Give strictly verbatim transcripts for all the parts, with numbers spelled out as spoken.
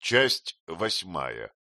Часть восьмая.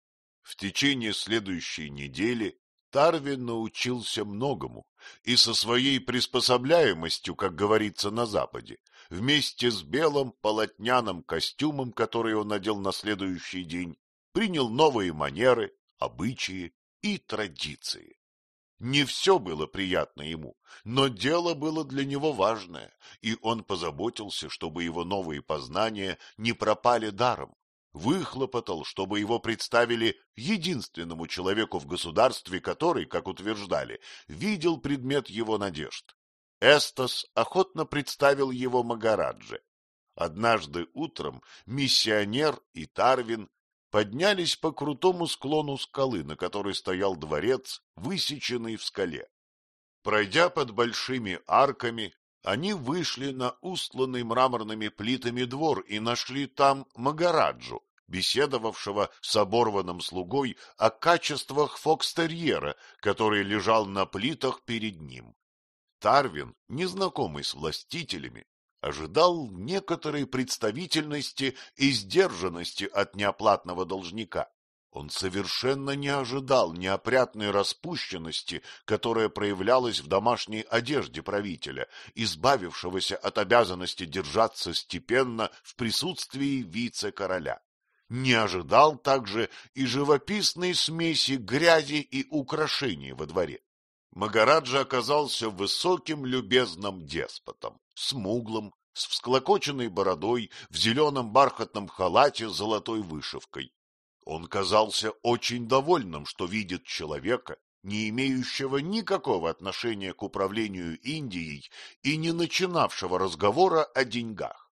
В течение следующей недели Тарвин научился многому и со своей приспособляемостью, как говорится на Западе, вместе с белым полотняным костюмом, который он надел на следующий день, принял новые манеры, обычаи и традиции. Не все было приятно ему, но дело было для него важное, и он позаботился, чтобы его новые познания не пропали даром. Выхлопотал, чтобы его представили единственному человеку в государстве, который, как утверждали, видел предмет его надежд. Эстос охотно представил его Магарадже. Однажды утром миссионер и Тарвин поднялись по крутому склону скалы, на которой стоял дворец, высеченный в скале. Пройдя под большими арками, они вышли на устланный мраморными плитами двор и нашли там Магараджу, беседовавшего с оборванным слугой о качествах фокстерьера, который лежал на плитах перед ним. Тарвин, незнакомый с властителями, ожидал некоторой представительности и сдержанности от неоплатного должника. Он совершенно не ожидал неопрятной распущенности, которая проявлялась в домашней одежде правителя, избавившегося от обязанности держаться степенно в присутствии вице-короля. Не ожидал также и живописной смеси грязи и украшений во дворе. Магараджа оказался высоким любезным деспотом, смуглым, с всклокоченной бородой, в зеленом бархатном халате с золотой вышивкой. Он казался очень довольным, что видит человека, не имеющего никакого отношения к управлению Индией и не начинавшего разговора о деньгах.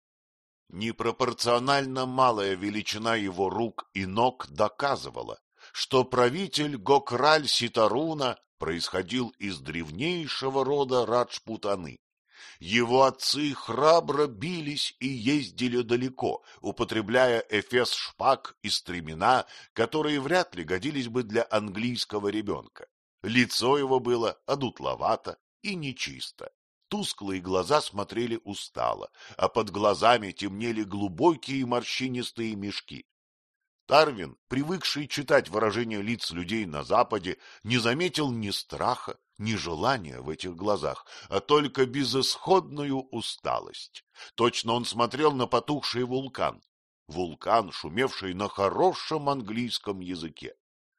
Непропорционально малая величина его рук и ног доказывала, что правитель Гокраль-Ситаруна происходил из древнейшего рода Раджпутаны. Его отцы храбро бились и ездили далеко, употребляя эфес шпаг и стремена, которые вряд ли годились бы для английского ребенка. Лицо его было одутловато и нечисто. Тусклые глаза смотрели устало, а под глазами темнели глубокие морщинистые мешки. Тарвин, привыкший читать выражения лиц людей на Западе, не заметил ни страха, ни желания в этих глазах, а только безысходную усталость. Точно он смотрел на потухший вулкан, вулкан, шумевший на хорошем английском языке.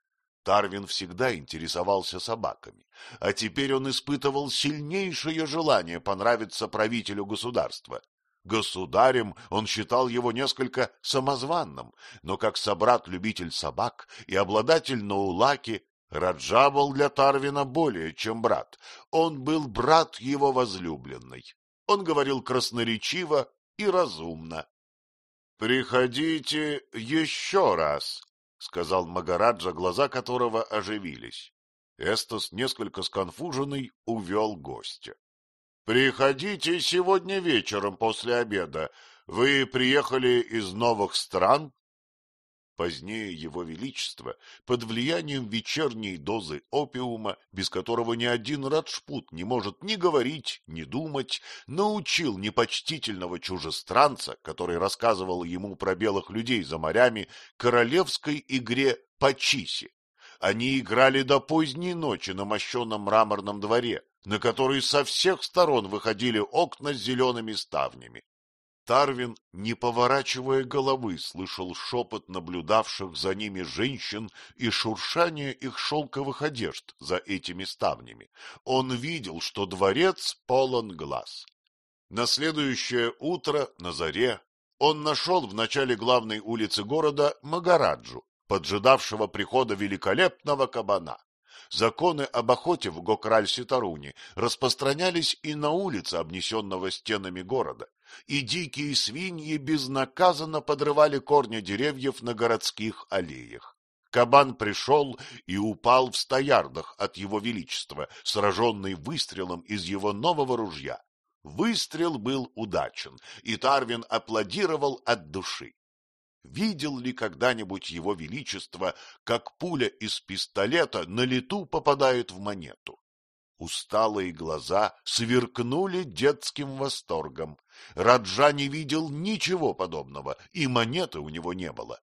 Тарвин всегда интересовался собаками, а теперь он испытывал сильнейшее желание понравиться правителю государства. Государем он считал его несколько самозванным, но как собрат-любитель собак и обладатель Наулаки, Раджа был для Тарвина более чем брат. Он был брат его возлюбленной. Он говорил красноречиво и разумно. — Приходите еще раз, — сказал Магараджа, глаза которого оживились. Эстос, несколько сконфуженный, увел гостя. — Приходите сегодня вечером после обеда. Вы приехали из новых стран? Позднее его величество, под влиянием вечерней дозы опиума, без которого ни один раджпут не может ни говорить, ни думать, научил непочтительного чужестранца, который рассказывал ему про белых людей за морями, королевской игре пачиси. Они играли до поздней ночи на мощенном мраморном дворе, на который со всех сторон выходили окна с зелеными ставнями. Тарвин, не поворачивая головы, слышал шепот наблюдавших за ними женщин и шуршание их шелковых одежд за этими ставнями. Он видел, что дворец полон глаз. На следующее утро, на заре, он нашел в начале главной улицы города Магараджу, поджидавшего прихода великолепного кабана. Законы об охоте в Гокраль-Ситаруне распространялись и на улице, обнесенного стенами города, и дикие свиньи безнаказанно подрывали корни деревьев на городских аллеях. Кабан пришел и упал в ста ярдах от его величества, сраженный выстрелом из его нового ружья. Выстрел был удачен, и Тарвин аплодировал от души. Видел ли когда-нибудь его величество, как пуля из пистолета на лету попадает в монету? Усталые глаза сверкнули детским восторгом. Раджа не видел ничего подобного, и монеты у него не было.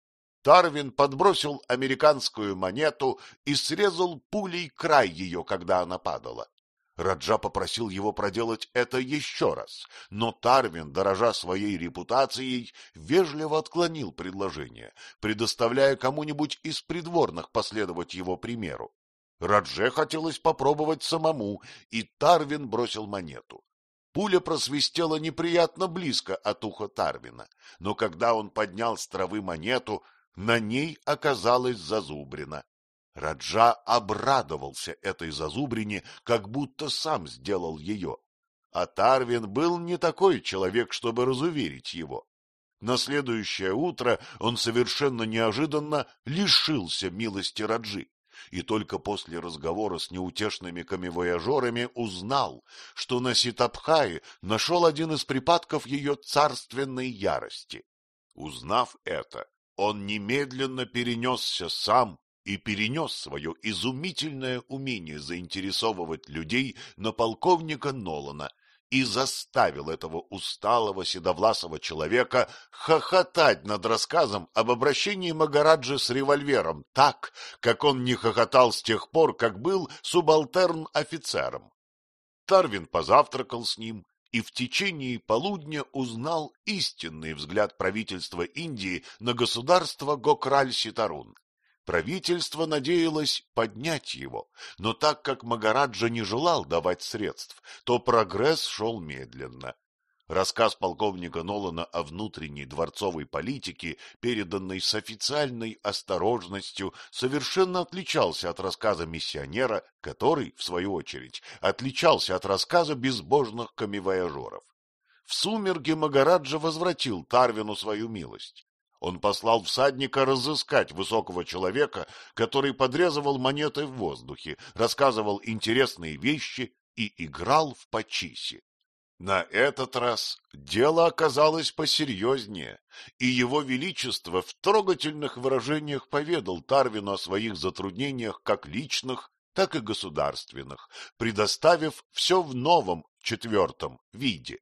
Тарвин подбросил американскую монету и срезал пулей край ее, когда она падала. Раджа попросил его проделать это еще раз, но Тарвин, дорожа своей репутацией, вежливо отклонил предложение, предоставляя кому-нибудь из придворных последовать его примеру. Радже хотелось попробовать самому, и Тарвин бросил монету. Пуля просвистела неприятно близко от уха Тарвина, но когда он поднял с травы монету, на ней оказалась зазубрина. Раджа обрадовался этой зазубрине, как будто сам сделал ее. А Тарвин был не такой человек, чтобы разуверить его. На следующее утро он совершенно неожиданно лишился милости Раджи, и только после разговора с неутешными коммивояжерами узнал, что на Ситабхае нашел один из припадков ее царственной ярости. Узнав это, он немедленно перенесся сам и перенес свое изумительное умение заинтересовывать людей на полковника Нолана и заставил этого усталого седовласого человека хохотать над рассказом об обращении Магараджи с револьвером так, как он не хохотал с тех пор, как был субалтерн-офицером. Тарвин позавтракал с ним и в течение полудня узнал истинный взгляд правительства Индии на государство Гокраль-Ситарун. Правительство надеялось поднять его, но так как Магараджа не желал давать средств, то прогресс шел медленно. Рассказ полковника Нолана о внутренней дворцовой политике, переданный с официальной осторожностью, совершенно отличался от рассказа миссионера, который, в свою очередь, отличался от рассказа безбожных коммивояжеров. В сумерки Магараджа возвратил Тарвину свою милость. Он послал всадника разыскать высокого человека, который подрезывал монеты в воздухе, рассказывал интересные вещи и играл в пачиси. На этот раз дело оказалось посерьезнее, и его величество в трогательных выражениях поведал Тарвину о своих затруднениях как личных, так и государственных, предоставив все в новом, четвертом виде.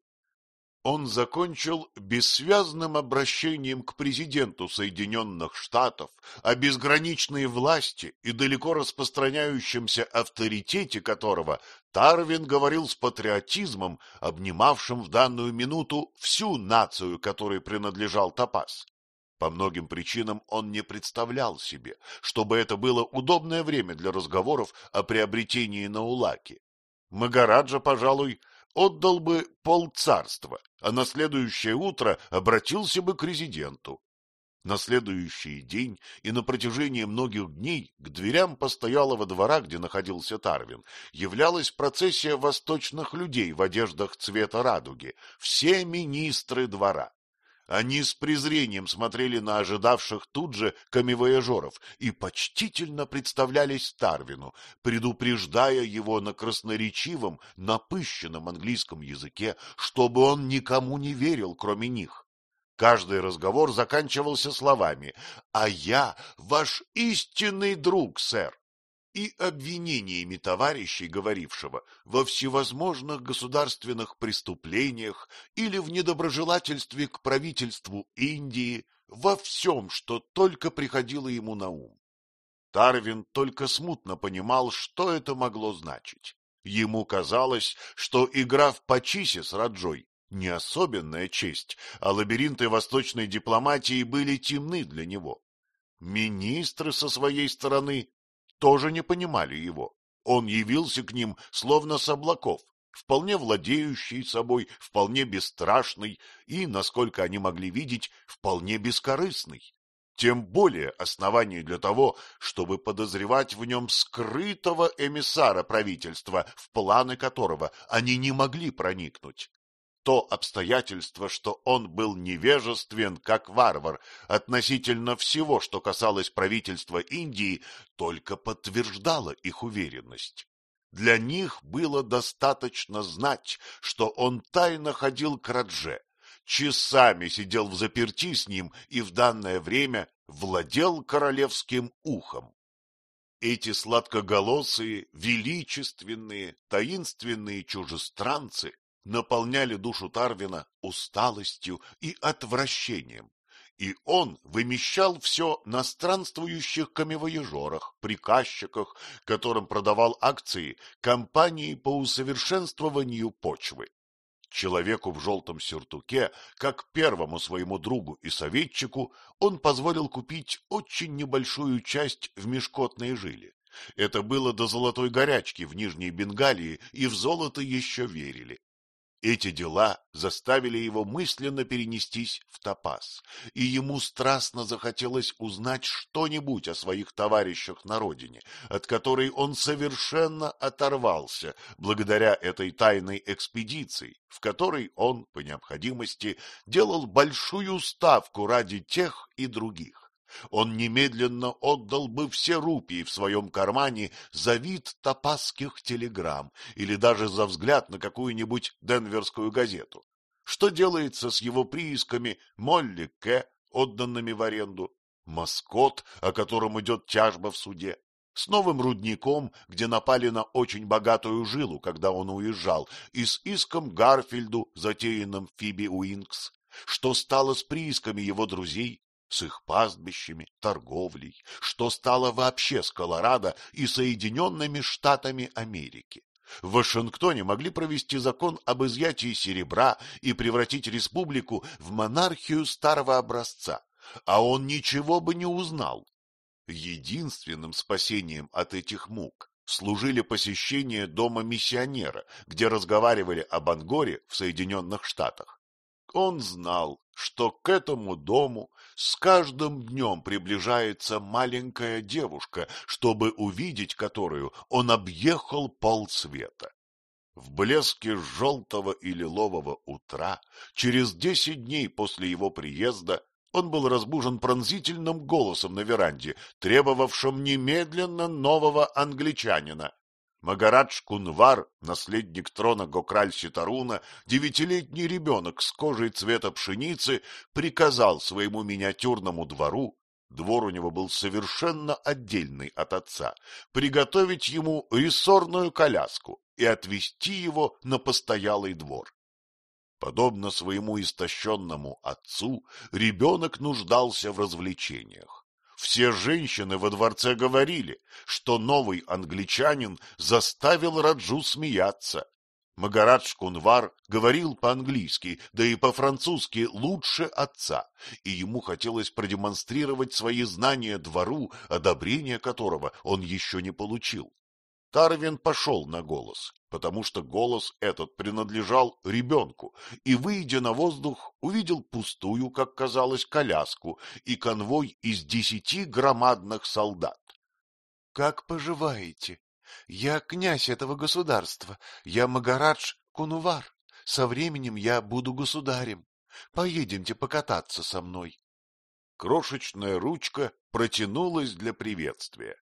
Он закончил бессвязным обращением к президенту Соединенных Штатов о безграничной власти и далеко распространяющемся авторитете которого Тарвин говорил с патриотизмом, обнимавшим в данную минуту всю нацию, которой принадлежал Топаз. По многим причинам он не представлял себе, чтобы это было удобное время для разговоров о приобретении Наулаки. Магараджа, пожалуй, отдал бы полцарства, а на следующее утро обратился бы к резиденту. На следующий день и на протяжении многих дней к дверям постоялого двора, где находился Тарвин, являлась процессия восточных людей в одеждах цвета радуги, все министры двора. Они с презрением смотрели на ожидавших тут же коммивояжеров и почтительно представлялись Тарвину, предупреждая его на красноречивом, напыщенном английском языке, чтобы он никому не верил, кроме них. Каждый разговор заканчивался словами «А я ваш истинный друг, сэр», и обвинениями товарищей, говорившего во всевозможных государственных преступлениях или в недоброжелательстве к правительству Индии, во всем, что только приходило ему на ум. Тарвин только смутно понимал, что это могло значить. Ему казалось, что игра в пачиси с Раджой не особенная честь, а лабиринты восточной дипломатии были темны для него. Министры со своей стороны тоже не понимали его. Он явился к ним словно с облаков, вполне владеющий собой, вполне бесстрашный и, насколько они могли видеть, вполне бескорыстный. Тем более оснований для того, чтобы подозревать в нем скрытого эмиссара правительства, в планы которого они не могли проникнуть. То обстоятельство, что он был невежествен, как варвар, относительно всего, что касалось правительства Индии, только подтверждало их уверенность. Для них было достаточно знать, что он тайно ходил к Радже, часами сидел взаперти с ним и в данное время владел королевским ухом. Эти сладкоголосые, величественные, таинственные чужестранцы наполняли душу Тарвина усталостью и отвращением, и он вымещал все на странствующих камевояжерах, приказчиках, которым продавал акции компании по усовершенствованию почвы. Человеку в желтом сюртуке, как первому своему другу и советчику, он позволил купить очень небольшую часть в мешкотной жиле. Это было до золотой горячки в Нижней Бенгалии, и в золото еще верили. Эти дела заставили его мысленно перенестись в Топаз, и ему страстно захотелось узнать что-нибудь о своих товарищах на родине, от которой он совершенно оторвался благодаря этой тайной экспедиции, в которой он, по необходимости, делал большую ставку ради тех и других. Он немедленно отдал бы все рупии в своем кармане за вид топазских телеграмм или даже за взгляд на какую-нибудь денверскую газету. Что делается с его приисками Молли К., отданными в аренду, Маскот, о котором идет тяжба в суде, с новым рудником, где напали на очень богатую жилу, когда он уезжал, и с иском Гарфильду, затеянным Фиби Уинкс? Что стало с приисками его друзей, с их пастбищами, торговлей, что стало вообще с Колорадо и Соединенными Штатами Америки? В Вашингтоне могли провести закон об изъятии серебра и превратить республику в монархию старого образца, а он ничего бы не узнал. Единственным спасением от этих мук служили посещения дома миссионера, где разговаривали об Ангоре в Соединенных Штатах. Он знал, что к этому дому с каждым днем приближается маленькая девушка, чтобы увидеть которую он объехал полсвета. В блеске желтого и лилового утра, через десять дней после его приезда, он был разбужен пронзительным голосом на веранде, требовавшим немедленно нового англичанина. Магарадж Кунвар, наследник трона Гокраль-Ситаруна, девятилетний ребенок с кожей цвета пшеницы, приказал своему миниатюрному двору, двор у него был совершенно отдельный от отца, приготовить ему рессорную коляску и отвезти его на постоялый двор. Подобно своему истощенному отцу, ребенок нуждался в развлечениях. Все женщины во дворце говорили, что новый англичанин заставил Раджу смеяться. Магарадж Кунвар говорил по-английски, да и по-французски лучше отца, и ему хотелось продемонстрировать свои знания двору, одобрение которого он еще не получил. Тарвин пошел на голос, потому что голос этот принадлежал ребенку, и, выйдя на воздух, увидел пустую, как казалось, коляску и конвой из десяти громадных солдат. — Как поживаете? Я князь этого государства, я Магарадж Кунувар. Со временем я буду государем. Поедемте покататься со мной. Крошечная ручка протянулась для приветствия.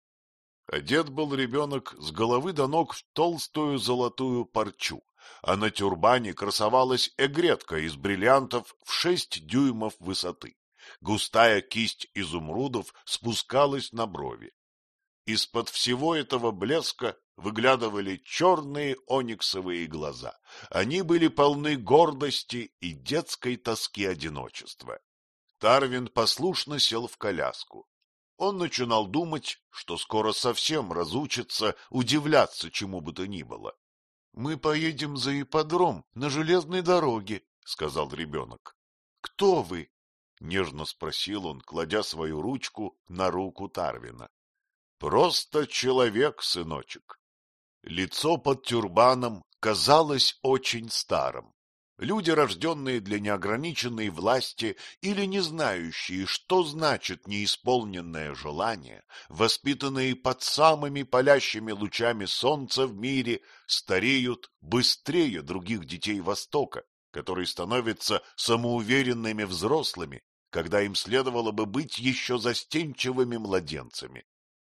Одет был ребенок с головы до ног в толстую золотую парчу, а на тюрбане красовалась эгретка из бриллиантов в шесть дюймов высоты. Густая кисть изумрудов спускалась на брови. Из-под всего этого блеска выглядывали черные ониксовые глаза. Они были полны гордости и детской тоски одиночества. Тарвин послушно сел в коляску. Он начинал думать, что скоро совсем разучится удивляться чему бы то ни было. — Мы поедем за ипподром на железной дороге, — сказал ребенок. — Кто вы? — нежно спросил он, кладя свою ручку на руку Тарвина. — Просто человек, сыночек. Лицо под тюрбаном казалось очень старым. Люди, рожденные для неограниченной власти или не знающие, что значит неисполненное желание, воспитанные под самыми палящими лучами солнца в мире, стареют быстрее других детей Востока, которые становятся самоуверенными взрослыми, когда им следовало бы быть еще застенчивыми младенцами.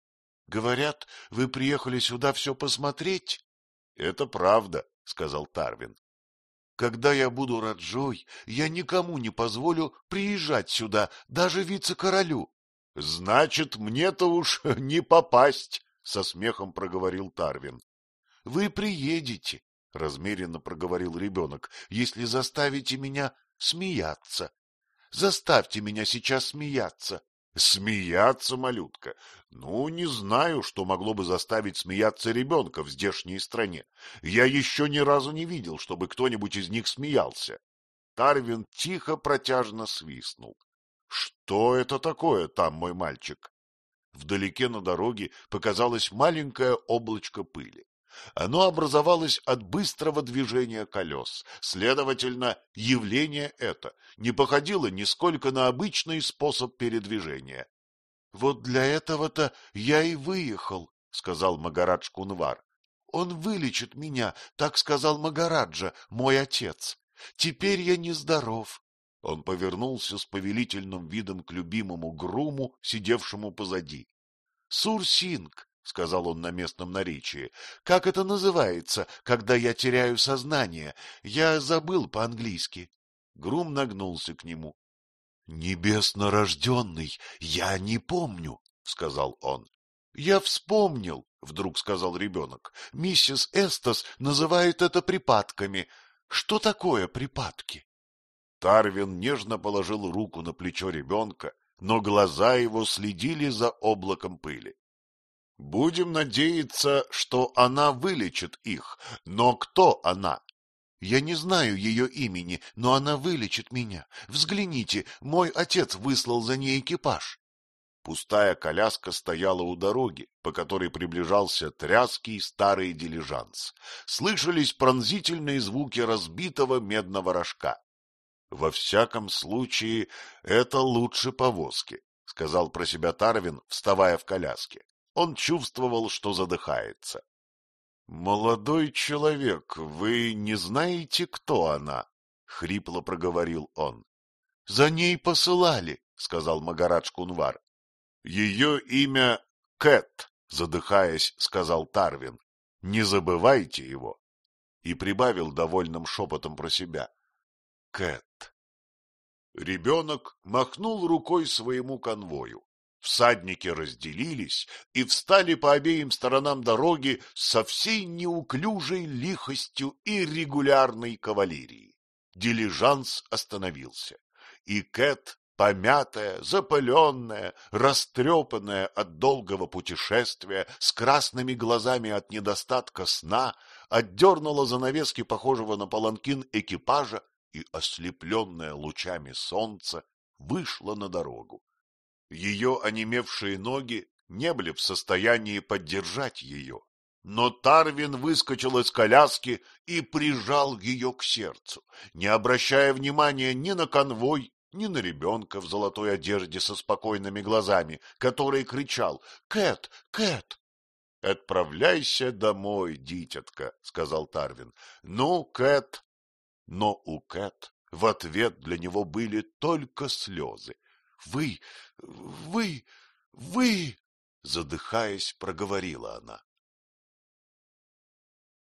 — Говорят, вы приехали сюда все посмотреть? — Это правда, — сказал Тарвин. Когда я буду Раджой, я никому не позволю приезжать сюда, даже вице-королю. — Значит, мне-то уж не попасть, — со смехом проговорил Тарвин. — Вы приедете, — размеренно проговорил ребенок, — если заставите меня смеяться. Заставьте меня сейчас смеяться. — Смеяться, малютка? Ну, не знаю, что могло бы заставить смеяться ребенка в здешней стране. Я еще ни разу не видел, чтобы кто-нибудь из них смеялся. Тарвин тихо протяжно свистнул. — Что это такое там, мой мальчик? Вдалеке на дороге показалось маленькое облачко пыли. Оно образовалось от быстрого движения колес. Следовательно, явление это не походило нисколько на обычный способ передвижения. — Вот для этого-то я и выехал, — сказал Магарадж Кунвар. — Он вылечит меня, так сказал Магараджа, мой отец. Теперь я нездоров. Он повернулся с повелительным видом к любимому груму, сидевшему позади. — Сурсинг, — сказал он на местном наречии, — как это называется, когда я теряю сознание? Я забыл по-английски. Грум нагнулся к нему. — Небесно рожденный, я не помню, — сказал он. — Я вспомнил, — вдруг сказал ребенок. — Миссис Эстас называет это припадками. Что такое припадки? Тарвин нежно положил руку на плечо ребенка, но глаза его следили за облаком пыли. — Будем надеяться, что она вылечит их. Но кто она? — Я не знаю ее имени, но она вылечит меня. Взгляните, мой отец выслал за ней экипаж. Пустая коляска стояла у дороги, по которой приближался тряский старый дилижанс. Слышались пронзительные звуки разбитого медного рожка. — Во всяком случае, это лучше повозки, — сказал про себя Тарвин, вставая в коляске. Он чувствовал, что задыхается. — Молодой человек, вы не знаете, кто она? — хрипло проговорил он. — За ней посылали, — сказал Магарадж Кунвар. — Ее имя Кэт, — задыхаясь, сказал Тарвин. — Не забывайте его. И прибавил довольным шепотом про себя. — Кэт. Ребенок махнул рукой своему конвою. Всадники разделились и встали по обеим сторонам дороги со всей неуклюжей лихостью и регулярной кавалерией. Дилижанс остановился, и Кэт, помятая, запыленная, растрепанная от долгого путешествия, с красными глазами от недостатка сна, отдернула занавески похожего на паланкин экипажа и, ослепленная лучами солнца, вышла на дорогу. Ее онемевшие ноги не были в состоянии поддержать ее, но Тарвин выскочил из коляски и прижал ее к сердцу, не обращая внимания ни на конвой, ни на ребенка в золотой одежде со спокойными глазами, который кричал: «Кэт! Кэт!» «Отправляйся домой, дитятка», — сказал Тарвин. «Ну, Кэт». Но у Кэт в ответ для него были только слезы. «Вы, вы, вы!» — задыхаясь, проговорила она.